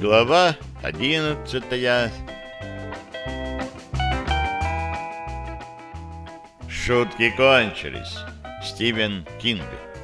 Глава 11. Шутки кончились. Стивен Кинг.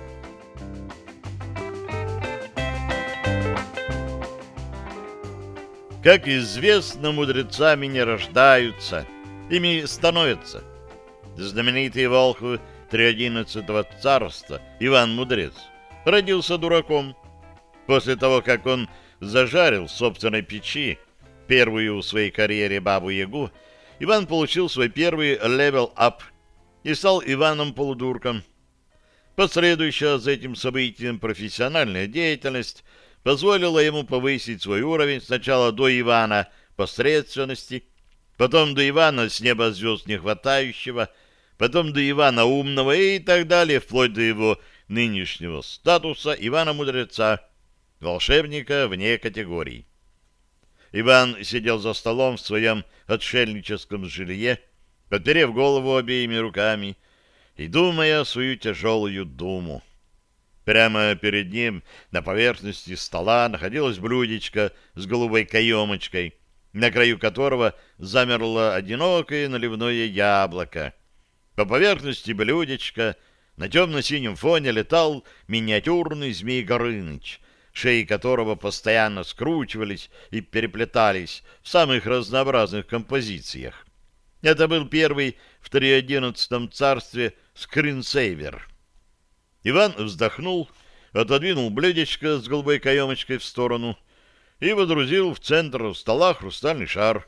Как известно, мудрецами не рождаются, ими становятся. Знаменитый волхв Триодиннадцатого царства Иван Мудрец родился дураком. После того, как он зажарил в собственной печи первую в своей карьере Бабу-Ягу, Иван получил свой первый левел-ап и стал Иваном-полудурком. Последующая за этим событием профессиональная деятельность позволила ему повысить свой уровень сначала до Ивана посредственности, потом до Ивана с неба звезд не хватающего, потом до Ивана умного и так далее, вплоть до его нынешнего статуса Ивана-мудреца, волшебника вне категорий. Иван сидел за столом в своем отшельническом жилье, подперев голову обеими руками и думая свою тяжелую думу. Прямо перед ним на поверхности стола находилось блюдечко с голубой каемочкой, на краю которого замерло одинокое наливное яблоко. По поверхности блюдечка на темно-синем фоне летал миниатюрный Змей Горыныч, шеи которого постоянно скручивались и переплетались в самых разнообразных композициях. Это был первый в Триодиннадцатом царстве скринсейвер. Иван вздохнул, отодвинул блюдечко с голубой каемочкой в сторону и водрузил в центр стола хрустальный шар.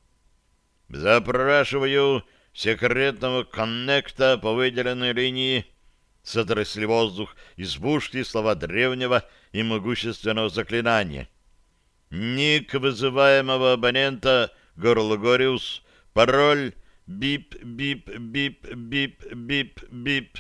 «Запрашиваю секретного коннекта по выделенной линии», — сотрясли воздух избушки слова древнего и могущественного заклинания. «Ник вызываемого абонента Горлогориус, пароль бип-бип-бип-бип-бип-бип».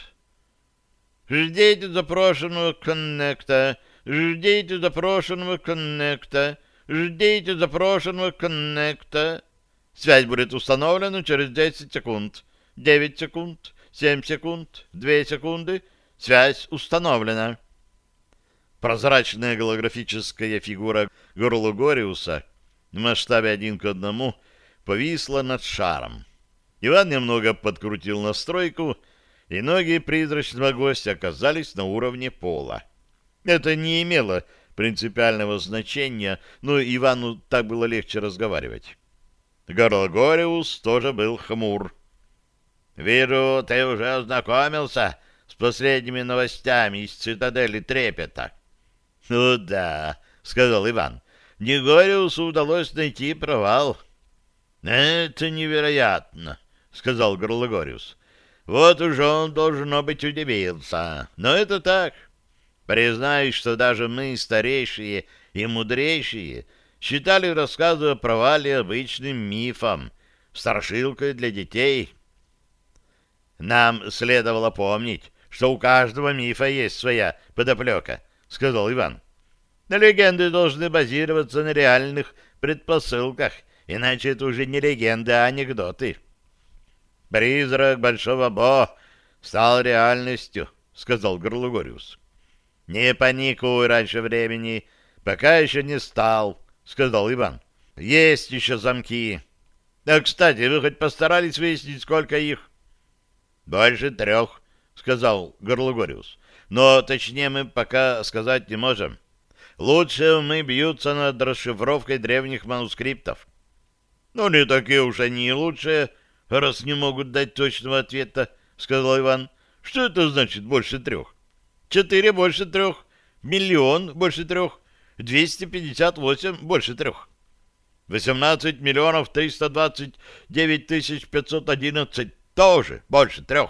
«Ждите запрошенного коннекта, ждите запрошенного коннекта, ждите запрошенного коннекта. Связь будет установлена через 10 секунд, 9 секунд, 7 секунд, 2 секунды. Связь установлена». Прозрачная голографическая фигура Горлогориуса в масштабе 1:1 повисла над шаром. Иван немного подкрутил настройку, и ноги призрачного гостя оказались на уровне пола. Это не имело принципиального значения, но Ивану так было легче разговаривать. Горлогориус тоже был хмур. «Вижу, ты уже ознакомился с последними новостями из цитадели Трепета». «Ну да», — сказал Иван, — «Негориусу удалось найти провал». «Это невероятно», — сказал Горлогориус. «Вот уж он, должно быть, удивился. Но это так. Признаюсь, что даже мы, старейшие и мудрейшие, считали рассказы о провале обычным мифом, страшилкой для детей. Нам следовало помнить, что у каждого мифа есть своя подоплека», — сказал Иван. «Легенды должны базироваться на реальных предпосылках, иначе это уже не легенды, а анекдоты». «Призрак Большого Бо стал реальностью», — сказал Горлогориус. «Не паникуй раньше времени, пока еще не стал», — сказал Иван. «Есть еще замки. А, кстати, вы хоть постарались выяснить, сколько их?» «Больше 3», — сказал Горлогориус. «Но точнее мы пока сказать не можем. Лучшие умы бьются над расшифровкой древних манускриптов». «Ну, не такие уж они и лучшие, раз не могут дать точного ответа», — сказал Иван. «Что это значит больше 3? 4 больше 3, 1 000 000 больше 3, 258 больше 3, 18 329 511 тоже больше 3.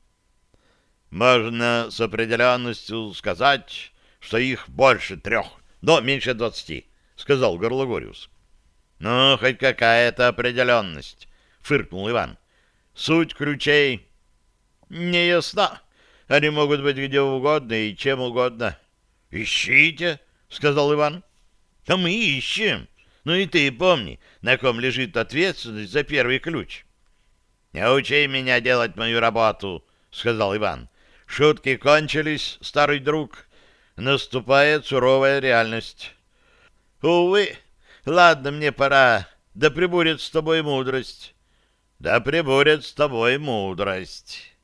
Можно с определенностью сказать, что их больше 3, но меньше 20, — сказал Горлогориус. «Ну, хоть какая-то определенность», — фыркнул Иван. «Суть ключей не ясна. Они могут быть где угодно и чем угодно». «Ищите», — сказал Иван. «А мы ищем. Ну и ты помни, на ком лежит ответственность за первый ключ». «Не учи меня делать мою работу», — сказал Иван. «Шутки кончились, старый друг. Наступает суровая реальность». «Увы», Ладно, мне пора. Да пребудет с тобой мудрость. Да пребудет с тобой мудрость.